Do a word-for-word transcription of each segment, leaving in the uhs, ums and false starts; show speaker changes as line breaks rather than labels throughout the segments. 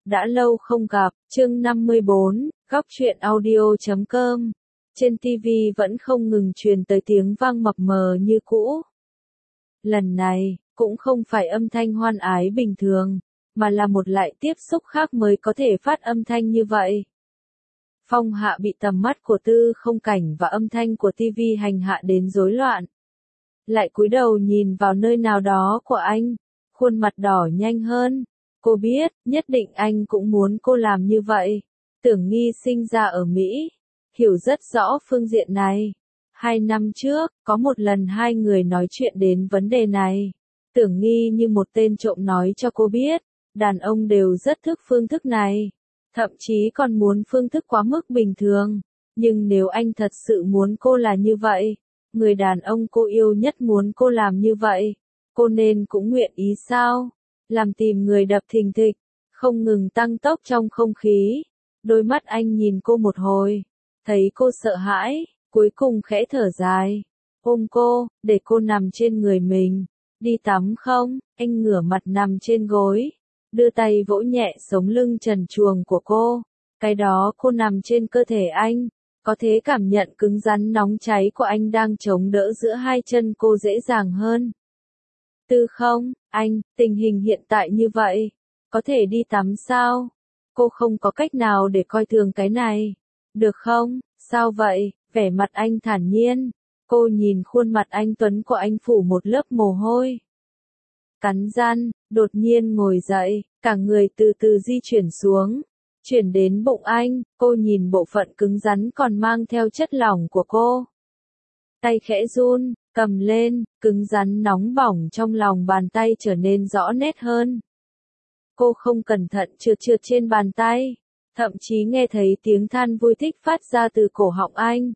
Đã lâu không gặp, chương năm mươi bốn, góc truyện audio chấm com. Trên ti vi vẫn không ngừng truyền tới tiếng vang mập mờ như cũ. Lần này, cũng không phải âm thanh hoan ái bình thường, mà là một loại tiếp xúc khác mới có thể phát âm thanh như vậy. Phong Hạ bị tầm mắt của Tư Không Cảnh và âm thanh của ti vi hành hạ đến rối loạn. Lại cúi đầu nhìn vào nơi nào đó của anh, khuôn mặt đỏ nhanh hơn. Cô biết, nhất định anh cũng muốn cô làm như vậy. Tưởng Nghi sinh ra ở Mỹ, hiểu rất rõ phương diện này. Hai năm trước, có một lần hai người nói chuyện đến vấn đề này. Tưởng Nghi như một tên trộm nói cho cô biết, đàn ông đều rất thích phương thức này. Thậm chí còn muốn phương thức quá mức bình thường. Nhưng nếu anh thật sự muốn cô là như vậy, người đàn ông cô yêu nhất muốn cô làm như vậy, cô nên cũng nguyện ý sao? Làm tìm người đập thình thịch, không ngừng tăng tốc trong không khí. Đôi mắt anh nhìn cô một hồi, thấy cô sợ hãi, cuối cùng khẽ thở dài. Ôm cô, để cô nằm trên người mình. Đi tắm không? Anh ngửa mặt nằm trên gối, đưa tay vỗ nhẹ sống lưng trần truồng của cô. Cái đó cô nằm trên cơ thể anh, có thể cảm nhận cứng rắn nóng cháy của anh đang chống đỡ giữa hai chân cô dễ dàng hơn. Tư không, anh, tình hình hiện tại như vậy, có thể đi tắm sao? Cô không có cách nào để coi thường cái này. Được không? Sao vậy? Vẻ mặt anh thản nhiên. Cô nhìn khuôn mặt anh tuấn của anh phủ một lớp mồ hôi. Cắn răng, đột nhiên ngồi dậy, cả người từ từ di chuyển xuống. Chuyển đến bụng anh, cô nhìn bộ phận cứng rắn còn mang theo chất lỏng của cô. Tay khẽ run, cầm lên, cứng rắn nóng bỏng trong lòng bàn tay trở nên rõ nét hơn. Cô không cẩn thận trượt trượt trên bàn tay, thậm chí nghe thấy tiếng than vui thích phát ra từ cổ họng anh.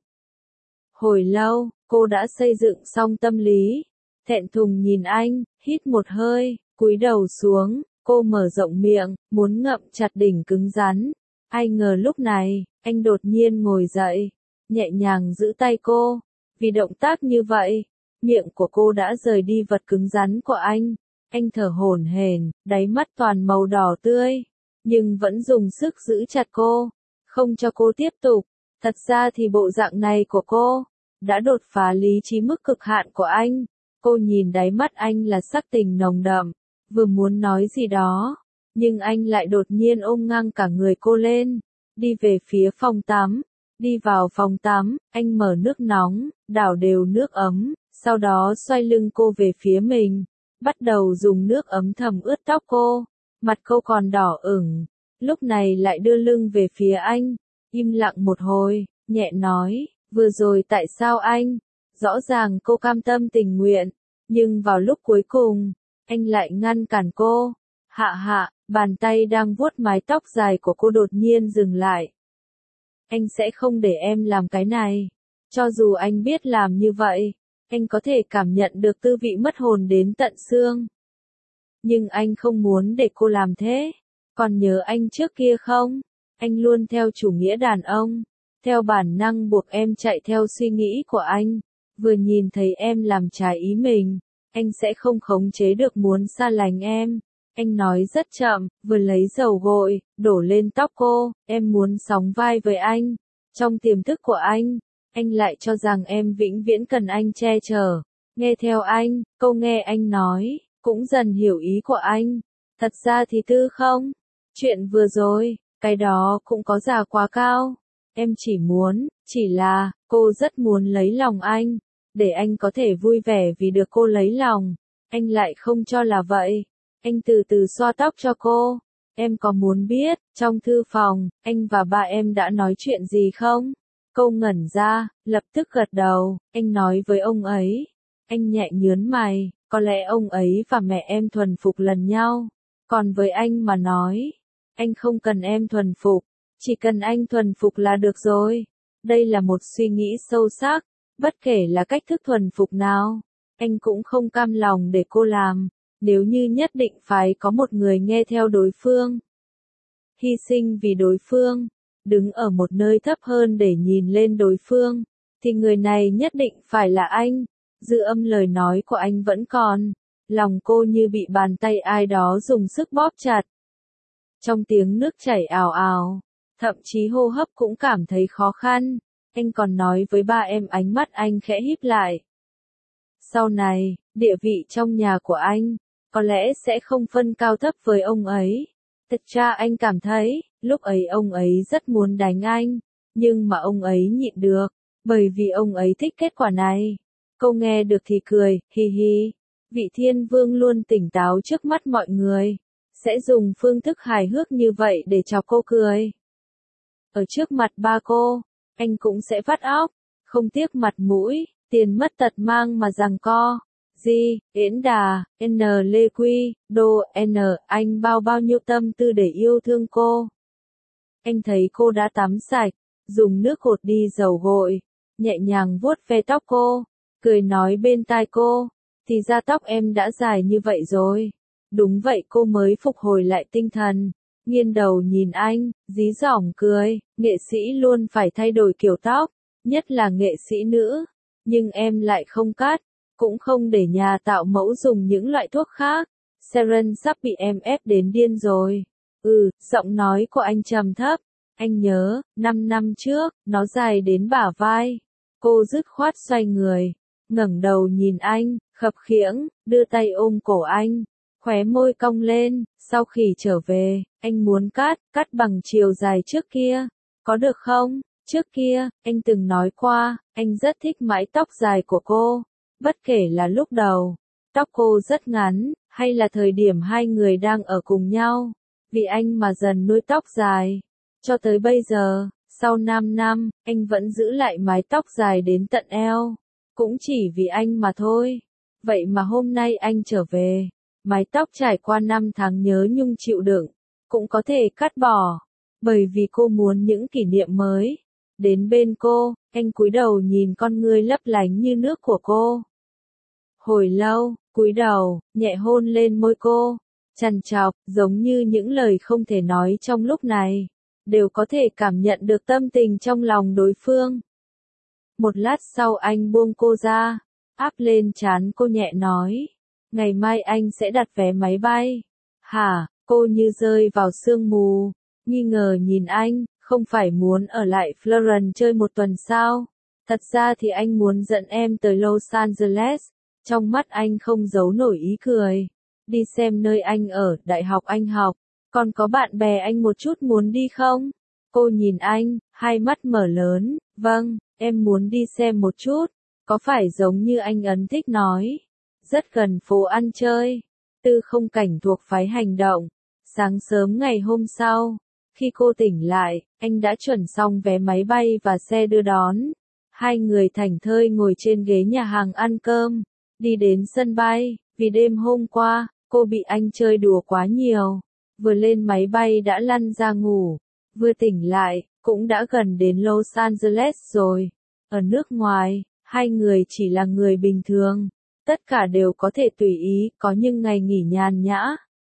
Hồi lâu, cô đã xây dựng xong tâm lý, thẹn thùng nhìn anh, hít một hơi, cúi đầu xuống, cô mở rộng miệng, muốn ngậm chặt đỉnh cứng rắn. Ai ngờ lúc này, anh đột nhiên ngồi dậy, nhẹ nhàng giữ tay cô. Vì động tác như vậy, miệng của cô đã rời đi vật cứng rắn của anh. Anh thở hổn hển, đáy mắt toàn màu đỏ tươi, nhưng vẫn dùng sức giữ chặt cô, không cho cô tiếp tục. Thật ra thì bộ dạng này của cô đã đột phá lý trí mức cực hạn của anh. Cô nhìn đáy mắt anh là sắc tình nồng đậm, vừa muốn nói gì đó, nhưng anh lại đột nhiên ôm ngang cả người cô lên, đi về phía phòng tắm. Đi vào phòng tắm, anh mở nước nóng, đảo đều nước ấm, sau đó xoay lưng cô về phía mình, bắt đầu dùng nước ấm thấm ướt tóc cô. Mặt cô còn đỏ ửng, lúc này lại đưa lưng về phía anh, im lặng một hồi, nhẹ nói, vừa rồi tại sao anh? Rõ ràng cô cam tâm tình nguyện, nhưng vào lúc cuối cùng, anh lại ngăn cản cô. Hạ hạ, bàn tay đang vuốt mái tóc dài của cô đột nhiên dừng lại. Anh sẽ không để em làm cái này. Cho dù anh biết làm như vậy, anh có thể cảm nhận được tư vị mất hồn đến tận xương. Nhưng anh không muốn để cô làm thế. Còn nhớ anh trước kia không? Anh luôn theo chủ nghĩa đàn ông, theo bản năng buộc em chạy theo suy nghĩ của anh. Vừa nhìn thấy em làm trái ý mình, anh sẽ không khống chế được muốn xa lánh em. Anh nói rất chậm, vừa lấy dầu gội, đổ lên tóc cô. Em muốn sóng vai với anh. Trong tiềm thức của anh, anh lại cho rằng em vĩnh viễn cần anh che chở. Nghe theo anh, câu nghe anh nói, cũng dần hiểu ý của anh. Thật ra thì Tư không, chuyện vừa rồi, cái đó cũng có giá quá cao. Em chỉ muốn, chỉ là, cô rất muốn lấy lòng anh, để anh có thể vui vẻ vì được cô lấy lòng. Anh lại không cho là vậy. Anh từ từ xoa tóc cho cô. Em có muốn biết, trong thư phòng, anh và ba em đã nói chuyện gì không? Cô ngẩn ra, lập tức gật đầu. Anh nói với ông ấy. Anh nhẹ nhớn mày, có lẽ ông ấy và mẹ em thuần phục lần nhau. Còn với anh mà nói, anh không cần em thuần phục, chỉ cần anh thuần phục là được rồi. Đây là một suy nghĩ sâu sắc, bất kể là cách thức thuần phục nào, anh cũng không cam lòng để cô làm. Nếu như nhất định phải có một người nghe theo đối phương, hy sinh vì đối phương, đứng ở một nơi thấp hơn để nhìn lên đối phương, thì người này nhất định phải là anh. Dư âm lời nói của anh vẫn còn, lòng cô như bị bàn tay ai đó dùng sức bóp chặt. Trong tiếng nước chảy ào ào, thậm chí hô hấp cũng cảm thấy khó khăn. Anh còn nói với ba em, ánh mắt anh khẽ híp lại. Sau này, địa vị trong nhà của anh, có lẽ sẽ không phân cao thấp với ông ấy. Thật ra anh cảm thấy, lúc ấy ông ấy rất muốn đánh anh, nhưng mà ông ấy nhịn được, bởi vì ông ấy thích kết quả này. Cô nghe được thì cười, hi hi. Vị thiên vương luôn tỉnh táo trước mắt mọi người, sẽ dùng phương thức hài hước như vậy để chọc cô cười. Ở trước mặt ba cô, anh cũng sẽ vắt óc, không tiếc mặt mũi, tiền mất tật mang mà giằng co. Di, Yến Đà, N Lê Quy, Đô, N, anh bao bao nhiêu tâm tư để yêu thương cô. Anh thấy cô đã tắm sạch, dùng nước hột đi dầu gội, nhẹ nhàng vuốt ve tóc cô, cười nói bên tai cô, thì ra tóc em đã dài như vậy rồi. Đúng vậy, cô mới phục hồi lại tinh thần, nghiêng đầu nhìn anh, dí dỏm cười, nghệ sĩ luôn phải thay đổi kiểu tóc, nhất là nghệ sĩ nữ, nhưng em lại không cắt, cũng không để nhà tạo mẫu dùng những loại thuốc khác. Seren sắp bị em ép đến điên rồi. Ừ, giọng nói của anh trầm thấp. Anh nhớ, năm năm trước, nó dài đến bả vai. Cô dứt khoát xoay người, ngẩng đầu nhìn anh, khập khiễng, đưa tay ôm cổ anh, khóe môi cong lên. Sau khi trở về, anh muốn cắt, cắt bằng chiều dài trước kia. Có được không? Trước kia, anh từng nói qua, anh rất thích mái tóc dài của cô. Bất kể là lúc đầu, tóc cô rất ngắn, hay là thời điểm hai người đang ở cùng nhau, vì anh mà dần nuôi tóc dài. Cho tới bây giờ, sau năm năm, anh vẫn giữ lại mái tóc dài đến tận eo. Cũng chỉ vì anh mà thôi. Vậy mà hôm nay anh trở về, mái tóc trải qua năm tháng nhớ nhung chịu đựng, cũng có thể cắt bỏ. Bởi vì cô muốn những kỷ niệm mới. Đến bên cô, anh cúi đầu nhìn con ngươi lấp lánh như nước của cô. Hồi lâu, cúi đầu, nhẹ hôn lên môi cô, trằn trọc, giống như những lời không thể nói trong lúc này, đều có thể cảm nhận được tâm tình trong lòng đối phương. Một lát sau anh buông cô ra, áp lên trán cô nhẹ nói, ngày mai anh sẽ đặt vé máy bay. Hả? Cô như rơi vào sương mù, nghi ngờ nhìn anh, không phải muốn ở lại Florence chơi một tuần sao? Thật ra thì anh muốn dẫn em tới Los Angeles. Trong mắt anh không giấu nổi ý cười. Đi xem nơi anh ở, đại học anh học. Còn có bạn bè anh một chút muốn đi không? Cô nhìn anh, hai mắt mở lớn. Vâng, em muốn đi xem một chút. Có phải giống như anh Ấn thích nói? Rất gần phố ăn chơi. Tư Không Cảnh thuộc phái hành động. Sáng sớm ngày hôm sau, khi cô tỉnh lại, anh đã chuẩn xong vé máy bay và xe đưa đón. Hai người thảnh thơi ngồi trên ghế nhà hàng ăn cơm. Đi đến sân bay, vì đêm hôm qua, cô bị anh chơi đùa quá nhiều. Vừa lên máy bay đã lăn ra ngủ, vừa tỉnh lại, cũng đã gần đến Los Angeles rồi. Ở nước ngoài, hai người chỉ là người bình thường. Tất cả đều có thể tùy ý, có những ngày nghỉ nhàn nhã.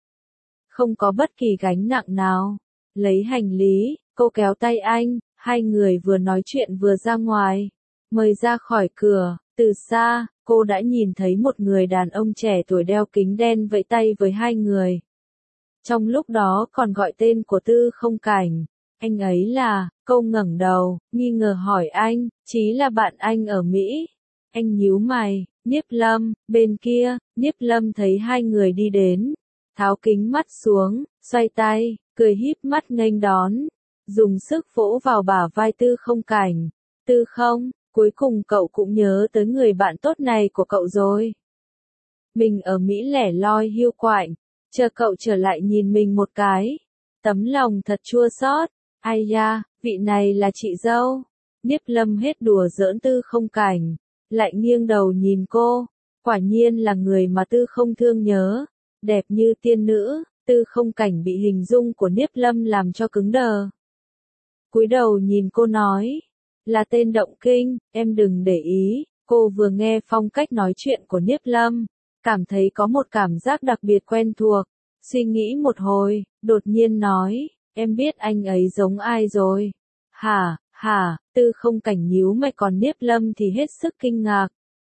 Không có bất kỳ gánh nặng nào. Lấy hành lý, cô kéo tay anh, hai người vừa nói chuyện vừa ra ngoài. Mời ra khỏi cửa, từ xa, cô đã nhìn thấy một người đàn ông trẻ tuổi đeo kính đen vẫy tay với hai người. Trong lúc đó còn gọi tên của Tư Không Cảnh. Anh ấy là, cô ngẩng đầu, nghi ngờ hỏi anh, chí là bạn anh ở Mỹ. Anh nhíu mày, Niếp Lâm, bên kia, Niếp Lâm thấy hai người đi đến, tháo kính mắt xuống, xoay tay, cười híp mắt nghênh đón, dùng sức vỗ vào bả vai Tư Không Cảnh. Tư Không, cuối cùng cậu cũng nhớ tới người bạn tốt này của cậu rồi. Mình ở Mỹ lẻ loi hiu quạnh, chờ cậu trở lại nhìn mình một cái. Tấm lòng thật chua xót. Ai da, vị này là chị dâu. Niếp Lâm hết đùa giỡn Tư Không Cảnh, lại nghiêng đầu nhìn cô. Quả nhiên là người mà Tư Không thương nhớ, đẹp như tiên nữ. Tư Không Cảnh bị hình dung của Niếp Lâm làm cho cứng đờ. Cúi đầu nhìn cô nói, là tên động kinh, em đừng để ý. Cô vừa nghe phong cách nói chuyện của Niếp Lâm, cảm thấy có một cảm giác đặc biệt quen thuộc. Suy nghĩ một hồi, đột nhiên nói, em biết anh ấy giống ai rồi. Hả, hả, Tư Không Cảnh nhíu mày, còn Niếp Lâm thì hết sức kinh ngạc.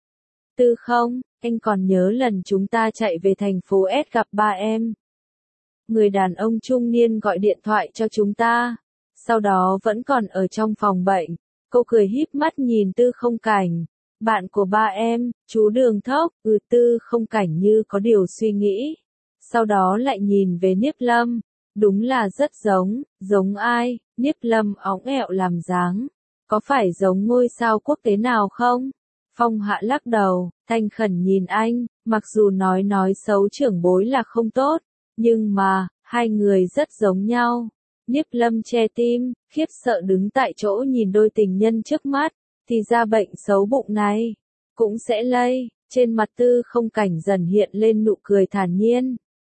Tư Không, anh còn nhớ lần chúng ta chạy về thành phố S gặp ba em. người đàn ông trung niên gọi điện thoại cho chúng ta. Sau đó vẫn còn ở trong phòng bệnh. Cô cười híp mắt nhìn Tư Không Cảnh. Bạn của ba em, chú Đường Thốc. Ừ, Tư Không Cảnh như có điều suy nghĩ. Sau đó lại nhìn về Niếp Lâm. Đúng là rất giống. Giống ai? Niếp Lâm óng ẹo làm dáng. Có phải giống ngôi sao quốc tế nào không? Phong Hạ lắc đầu, thanh khẩn nhìn anh. Mặc dù nói nói xấu trưởng bối là không tốt, nhưng mà, hai người rất giống nhau. Niếp Lâm che tim, khiếp sợ đứng tại chỗ nhìn đôi tình nhân trước mắt, thì ra bệnh xấu bụng này cũng sẽ lây. Trên mặt Tư Không Cảnh dần hiện lên nụ cười thản nhiên.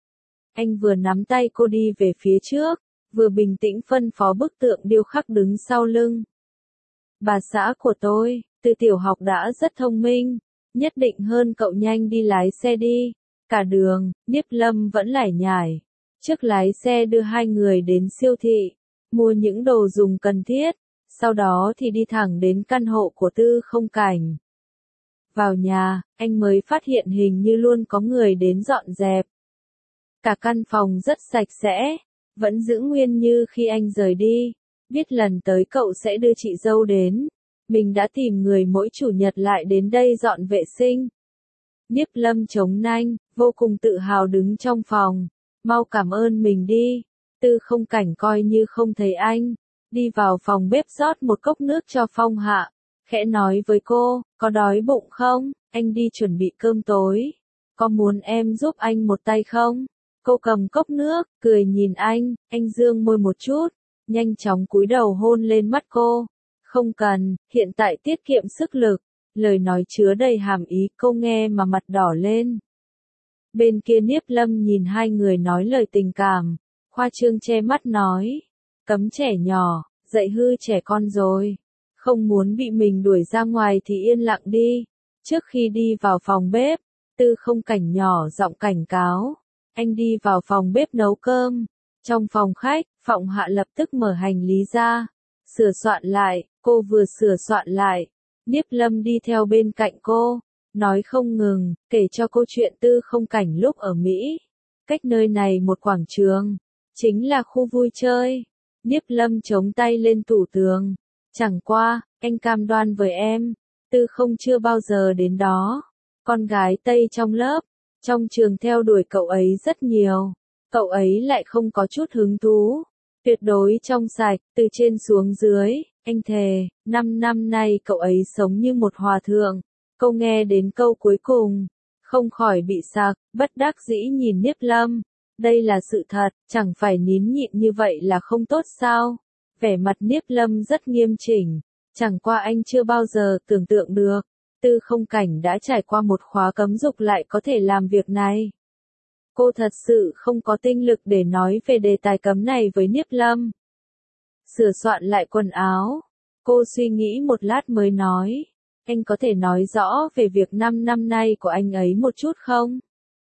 Anh vừa nắm tay cô đi về phía trước, vừa bình tĩnh phân phó bức tượng điêu khắc đứng sau lưng. Bà xã của tôi, từ tiểu học đã rất thông minh, nhất định hơn cậu, nhanh đi lái xe đi. Cả đường, Niếp Lâm vẫn lải nhải. Trước lái xe đưa hai người đến siêu thị, mua những đồ dùng cần thiết, sau đó thì đi thẳng đến căn hộ của Tư Không Cảnh. Vào nhà, anh mới phát hiện hình như luôn có người đến dọn dẹp. Cả căn phòng rất sạch sẽ, vẫn giữ nguyên như khi anh rời đi. Biết lần tới cậu sẽ đưa chị dâu đến, mình đã tìm người mỗi chủ nhật lại đến đây dọn vệ sinh. Niếp Lâm chống nanh, vô cùng tự hào đứng trong phòng. Mau cảm ơn mình đi. Tư Không Cảnh coi như không thấy anh, đi vào phòng bếp rót một cốc nước cho Phong Hạ, khẽ nói với cô, có đói bụng không? Anh đi chuẩn bị cơm tối. Có muốn em giúp anh một tay không? Cô cầm cốc nước, cười nhìn anh, anh dương môi một chút, nhanh chóng cúi đầu hôn lên mắt cô. Không cần, hiện tại tiết kiệm sức lực. Lời nói chứa đầy hàm ý, cô nghe mà mặt đỏ lên. Bên kia Niếp Lâm nhìn hai người nói lời tình cảm, khoa trương che mắt nói, cấm trẻ nhỏ, dạy hư trẻ con rồi. Không muốn bị mình đuổi ra ngoài thì yên lặng đi. Trước khi đi vào phòng bếp, Tư Không Cảnh nhỏ giọng cảnh cáo, anh đi vào phòng bếp nấu cơm. Trong phòng khách, Phong Hạ lập tức mở hành lý ra, sửa soạn lại. Cô vừa sửa soạn lại, Niếp Lâm đi theo bên cạnh cô, nói không ngừng, kể cho cô chuyện Tư Không Cảnh lúc ở Mỹ. Cách nơi này một quảng trường, chính là khu vui chơi. Niếp Lâm chống tay lên tủ tường. Chẳng qua, anh cam đoan với em, Tư Không chưa bao giờ đến đó. Con gái Tây trong lớp, trong trường theo đuổi cậu ấy rất nhiều. Cậu ấy lại không có chút hứng thú. Tuyệt đối trong sạch, từ trên xuống dưới. Anh thề, năm năm nay cậu ấy sống như một hòa thượng. Câu nghe đến câu cuối cùng, không khỏi bị sặc, bất đắc dĩ nhìn Niếp Lâm. Đây là sự thật, chẳng phải nín nhịn như vậy là không tốt sao? Vẻ mặt Niếp Lâm rất nghiêm chỉnh, chẳng qua anh chưa bao giờ tưởng tượng được, Tư Không Cảnh đã trải qua một khóa cấm dục lại có thể làm việc này. Cô thật sự không có tinh lực để nói về đề tài cấm này với Niếp Lâm. Sửa soạn lại quần áo, cô suy nghĩ một lát mới nói, anh có thể nói rõ về việc năm năm nay của anh ấy một chút không?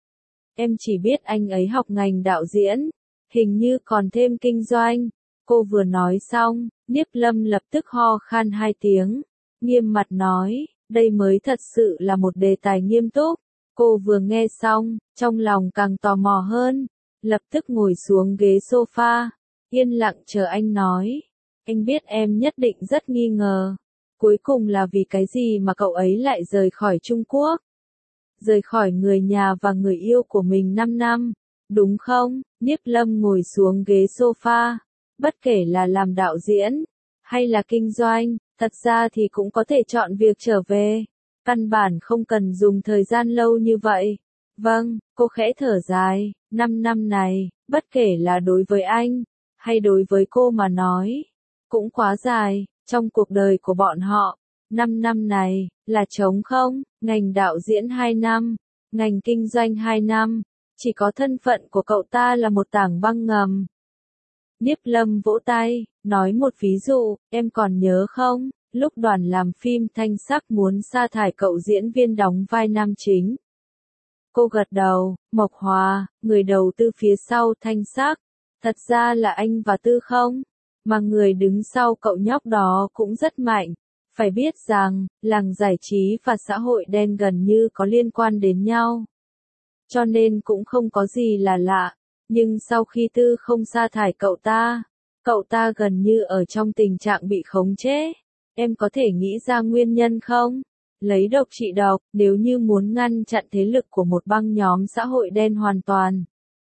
Em chỉ biết anh ấy học ngành đạo diễn, hình như còn thêm kinh doanh. Cô vừa nói xong, Niếp Lâm lập tức ho khan hai tiếng, nghiêm mặt nói, đây mới thật sự là một đề tài nghiêm túc. Cô vừa nghe xong, trong lòng càng tò mò hơn, lập tức ngồi xuống ghế sofa, yên lặng chờ anh nói. Anh biết em nhất định rất nghi ngờ, cuối cùng là vì cái gì mà cậu ấy lại rời khỏi Trung Quốc? Rời khỏi người nhà và người yêu của mình năm năm, đúng không? Niếp Lâm ngồi xuống ghế sofa, bất kể là làm đạo diễn, hay là kinh doanh, thật ra thì cũng có thể chọn việc trở về. Căn bản không cần dùng thời gian lâu như vậy. Vâng, cô khẽ thở dài, năm năm này, bất kể là đối với anh, hay đối với cô mà nói, cũng quá dài, trong cuộc đời của bọn họ. Năm năm này, là trống không, ngành đạo diễn hai năm, ngành kinh doanh hai năm, chỉ có thân phận của cậu ta là một tảng băng ngầm. Niếp Lâm vỗ tay, nói một ví dụ, em còn nhớ không, lúc đoàn làm phim Thanh Sắc muốn sa thải cậu diễn viên đóng vai nam chính. Cô gật đầu, Mộc Hòa, người đầu tư phía sau Thanh Sắc, thật ra là anh và Tư Không, mà người đứng sau cậu nhóc đó cũng rất mạnh. Phải biết rằng, làng giải trí và xã hội đen gần như có liên quan đến nhau. Cho nên cũng không có gì là lạ. Nhưng sau khi Tư không sa thải cậu ta, cậu ta gần như ở trong tình trạng bị khống chế. Em có thể nghĩ ra nguyên nhân không? Lấy độc trị độc, nếu như muốn ngăn chặn thế lực của một băng nhóm xã hội đen hoàn toàn.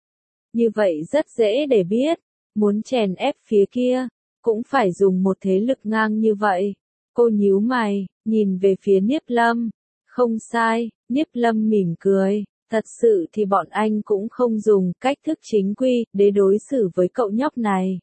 Như vậy rất dễ để biết, muốn chèn ép phía kia, cũng phải dùng một thế lực ngang như vậy. Cô nhíu mày, nhìn về phía Niếp Lâm. Không sai, Niếp Lâm mỉm cười. Thật sự thì bọn anh cũng không dùng cách thức chính quy để đối xử với cậu nhóc này.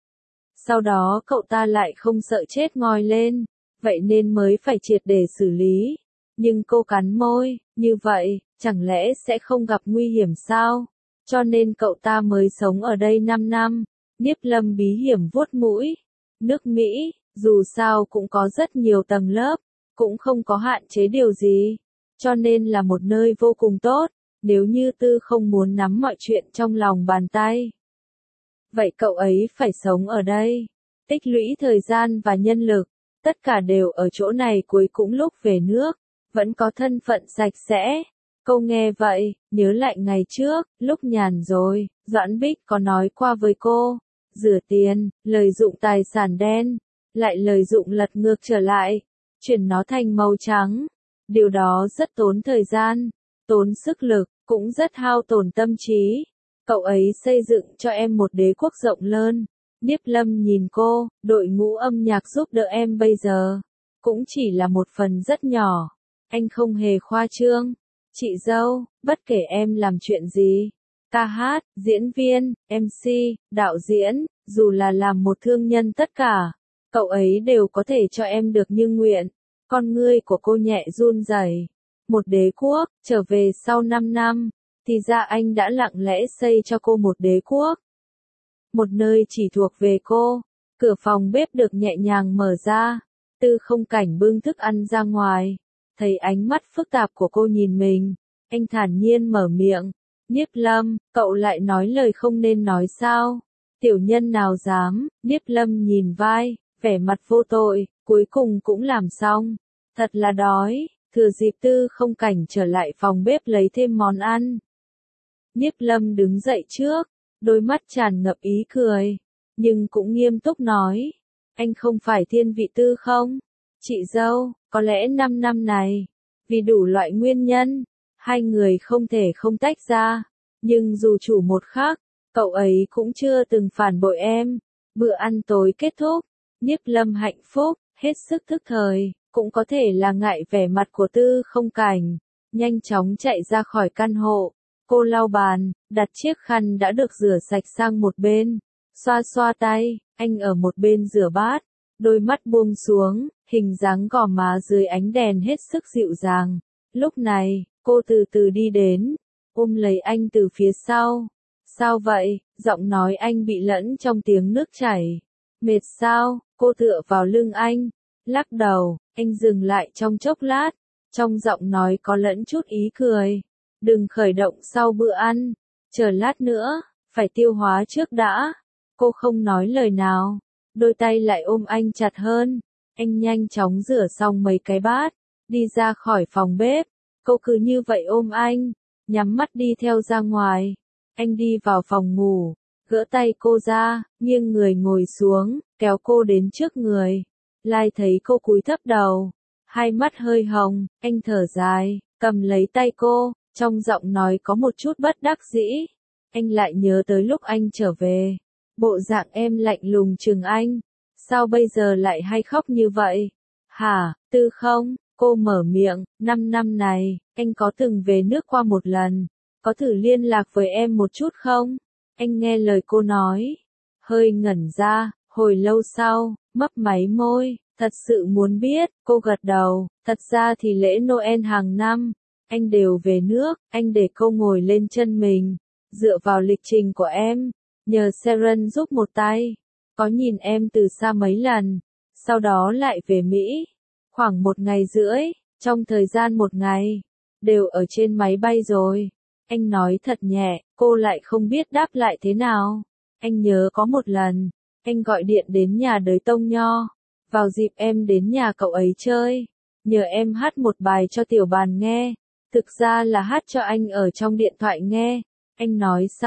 Sau đó cậu ta lại không sợ chết ngoi lên, vậy nên mới phải triệt để xử lý. Nhưng cô cắn môi, như vậy, chẳng lẽ sẽ không gặp nguy hiểm sao? Cho nên cậu ta mới sống ở đây năm năm. Niếp Lâm bí hiểm vuốt mũi. Nước Mỹ, dù sao cũng có rất nhiều tầng lớp, cũng không có hạn chế điều gì. Cho nên là một nơi vô cùng tốt, nếu như Tư không muốn nắm mọi chuyện trong lòng bàn tay. Vậy cậu ấy phải sống ở đây, tích lũy thời gian và nhân lực, tất cả đều ở chỗ này cuối cũng lúc về nước, vẫn có thân phận sạch sẽ. Cô nghe vậy, nhớ lại ngày trước, lúc nhàn rồi, Doãn Bích có nói qua với cô, rửa tiền, lợi dụng tài sản đen, lại lợi dụng lật ngược trở lại, chuyển nó thành màu trắng. Điều đó rất tốn thời gian, tốn sức lực, cũng rất hao tổn tâm trí. Cậu ấy xây dựng cho em một đế quốc rộng lớn. Niếp Lâm nhìn cô, đội ngũ âm nhạc giúp đỡ em bây giờ, cũng chỉ là một phần rất nhỏ. Anh không hề khoa trương. Chị dâu, bất kể em làm chuyện gì, ca hát, diễn viên, em xê, đạo diễn, dù là làm một thương nhân tất cả, cậu ấy đều có thể cho em được như nguyện. Con ngươi của cô nhẹ run rẩy. Một đế quốc, trở về sau năm năm, thì ra anh đã lặng lẽ xây cho cô một đế quốc. Một nơi chỉ thuộc về cô. Cửa phòng bếp được nhẹ nhàng mở ra. Tư không cảnh bưng thức ăn ra ngoài. Thấy ánh mắt phức tạp của cô nhìn mình, anh thản nhiên mở miệng. Niếp Lâm, cậu lại nói lời không nên nói sao? Tiểu nhân nào dám? Niếp Lâm nhìn vai, vẻ mặt vô tội, cuối cùng cũng làm xong. Thật là đói. Thừa dịp Tư không cảnh trở lại phòng bếp lấy thêm món ăn. Niếp Lâm đứng dậy trước, đôi mắt tràn ngập ý cười, nhưng cũng nghiêm túc nói. Anh không phải thiên vị Tư không? Chị dâu, có lẽ năm năm này, vì đủ loại nguyên nhân, hai người không thể không tách ra. Nhưng dù chủ một khác, cậu ấy cũng chưa từng phản bội em. Bữa ăn tối kết thúc, Niếp Lâm hạnh phúc, hết sức thức thời. Cũng có thể là ngại vẻ mặt của Tư không cảnh, nhanh chóng chạy ra khỏi căn hộ. Cô lau bàn, đặt chiếc khăn đã được rửa sạch sang một bên, xoa xoa tay, anh ở một bên rửa bát, đôi mắt buông xuống, hình dáng gò má dưới ánh đèn hết sức dịu dàng. Lúc này, cô từ từ đi đến, ôm lấy anh từ phía sau. Sao vậy? Giọng nói anh bị lẫn trong tiếng nước chảy. Mệt sao? Cô tựa vào lưng anh, lắc đầu. Anh dừng lại trong chốc lát, trong giọng nói có lẫn chút ý cười. Đừng khởi động sau bữa ăn, chờ lát nữa, phải tiêu hóa trước đã. Cô không nói lời nào, đôi tay lại ôm anh chặt hơn. Anh nhanh chóng rửa xong mấy cái bát, đi ra khỏi phòng bếp. Cô cứ như vậy ôm anh, nhắm mắt đi theo ra ngoài. Anh đi vào phòng ngủ, gỡ tay cô ra, nghiêng người ngồi xuống, kéo cô đến trước người. Lai thấy cô cúi thấp đầu, hai mắt hơi hồng, anh thở dài, cầm lấy tay cô, trong giọng nói có một chút bất đắc dĩ. Anh lại nhớ tới lúc anh trở về, bộ dạng em lạnh lùng chừng anh, sao bây giờ lại hay khóc như vậy? Hả, Tư không? Cô mở miệng, năm năm này, anh có từng về nước qua một lần, có thử liên lạc với em một chút không? Anh nghe lời cô nói, hơi ngẩn ra, hồi lâu sau, mấp máy môi, thật sự muốn biết. Cô gật đầu, thật ra thì lễ Noel hàng năm, anh đều về nước. Anh để cô ngồi lên chân mình, dựa vào lịch trình của em, nhờ Seren giúp một tay, có nhìn em từ xa mấy lần, sau đó lại về Mỹ, khoảng một ngày rưỡi, trong thời gian một ngày, đều ở trên máy bay rồi. Anh nói thật nhẹ, cô lại không biết đáp lại thế nào. Anh nhớ có một lần, anh gọi điện đến nhà đới Tông Nho, vào dịp em đến nhà cậu ấy chơi, nhờ em hát một bài cho Tiểu Bàn nghe, thực ra là hát cho anh ở trong điện thoại nghe. Anh nói xong,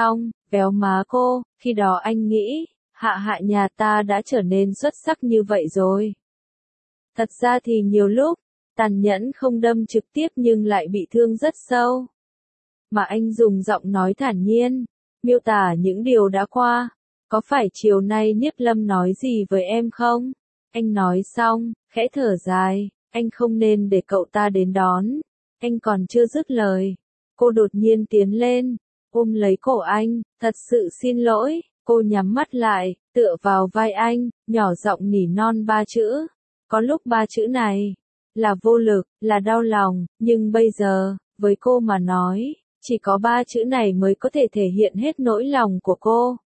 véo má cô, khi đó anh nghĩ, Hạ Hạ nhà ta đã trở nên xuất sắc như vậy rồi. Thật ra thì nhiều lúc, tàn nhẫn không đâm trực tiếp nhưng lại bị thương rất sâu. Mà anh dùng giọng nói thản nhiên, miêu tả những điều đã qua. Có phải chiều nay Niếp Lâm nói gì với em không? Anh nói xong, khẽ thở dài, anh không nên để cậu ta đến đón. Anh còn chưa dứt lời. Cô đột nhiên tiến lên, ôm lấy cổ anh, thật sự xin lỗi. Cô nhắm mắt lại, tựa vào vai anh, nhỏ giọng nỉ non ba chữ. Có lúc ba chữ này, là vô lực, là đau lòng, nhưng bây giờ, với cô mà nói, chỉ có ba chữ này mới có thể thể hiện hết nỗi lòng của cô.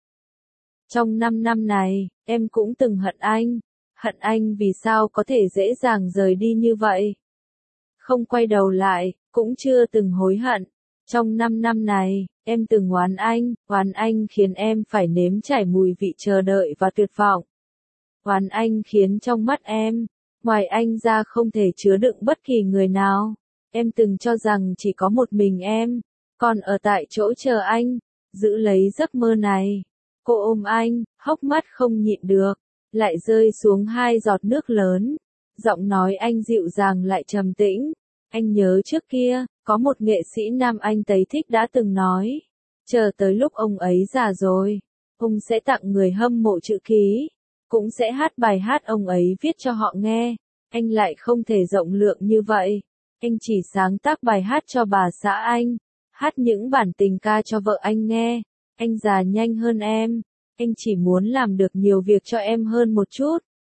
Trong năm năm này, em cũng từng hận anh. Hận anh vì sao có thể dễ dàng rời đi như vậy. Không quay đầu lại, cũng chưa từng hối hận. Trong năm năm này, em từng oán anh, oán anh khiến em phải nếm trải mùi vị chờ đợi và tuyệt vọng. Oán anh khiến trong mắt em, ngoài anh ra không thể chứa đựng bất kỳ người nào. Em từng cho rằng chỉ có một mình em, còn ở tại chỗ chờ anh, giữ lấy giấc mơ này. Cô ôm anh, hốc mắt không nhịn được, lại rơi xuống hai giọt nước lớn. Giọng nói anh dịu dàng lại trầm tĩnh. Anh nhớ trước kia, có một nghệ sĩ nam anh thấy thích đã từng nói, chờ tới lúc ông ấy già rồi, ông sẽ tặng người hâm mộ chữ ký, cũng sẽ hát bài hát ông ấy viết cho họ nghe. Anh lại không thể rộng lượng như vậy. Anh chỉ sáng tác bài hát cho bà xã anh, hát những bản tình ca cho vợ anh nghe. Anh già nhanh hơn em, anh chỉ muốn làm được nhiều việc cho em hơn một chút.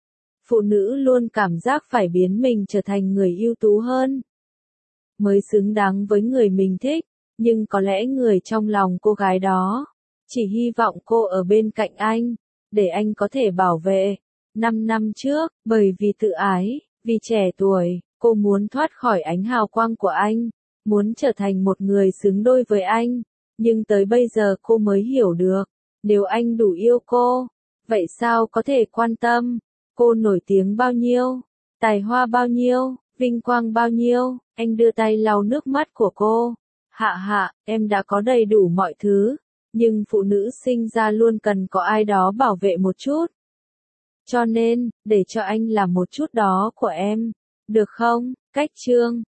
Phụ nữ luôn cảm giác phải biến mình trở thành người ưu tú hơn, mới xứng đáng với người mình thích, nhưng có lẽ người trong lòng cô gái đó, chỉ hy vọng cô ở bên cạnh anh, để anh có thể bảo vệ. Năm năm trước, bởi vì tự ái, vì trẻ tuổi, cô muốn thoát khỏi ánh hào quang của anh, muốn trở thành một người xứng đôi với anh, nhưng tới bây giờ cô mới hiểu được, nếu anh đủ yêu cô, vậy sao có thể quan tâm, cô nổi tiếng bao nhiêu, tài hoa bao nhiêu, vinh quang bao nhiêu. Anh đưa tay lau nước mắt của cô. Hạ Hạ, em đã có đầy đủ mọi thứ, nhưng phụ nữ sinh ra luôn cần có ai đó bảo vệ một chút. Cho nên, để cho anh làm một chút đó của em, được không? Cách chương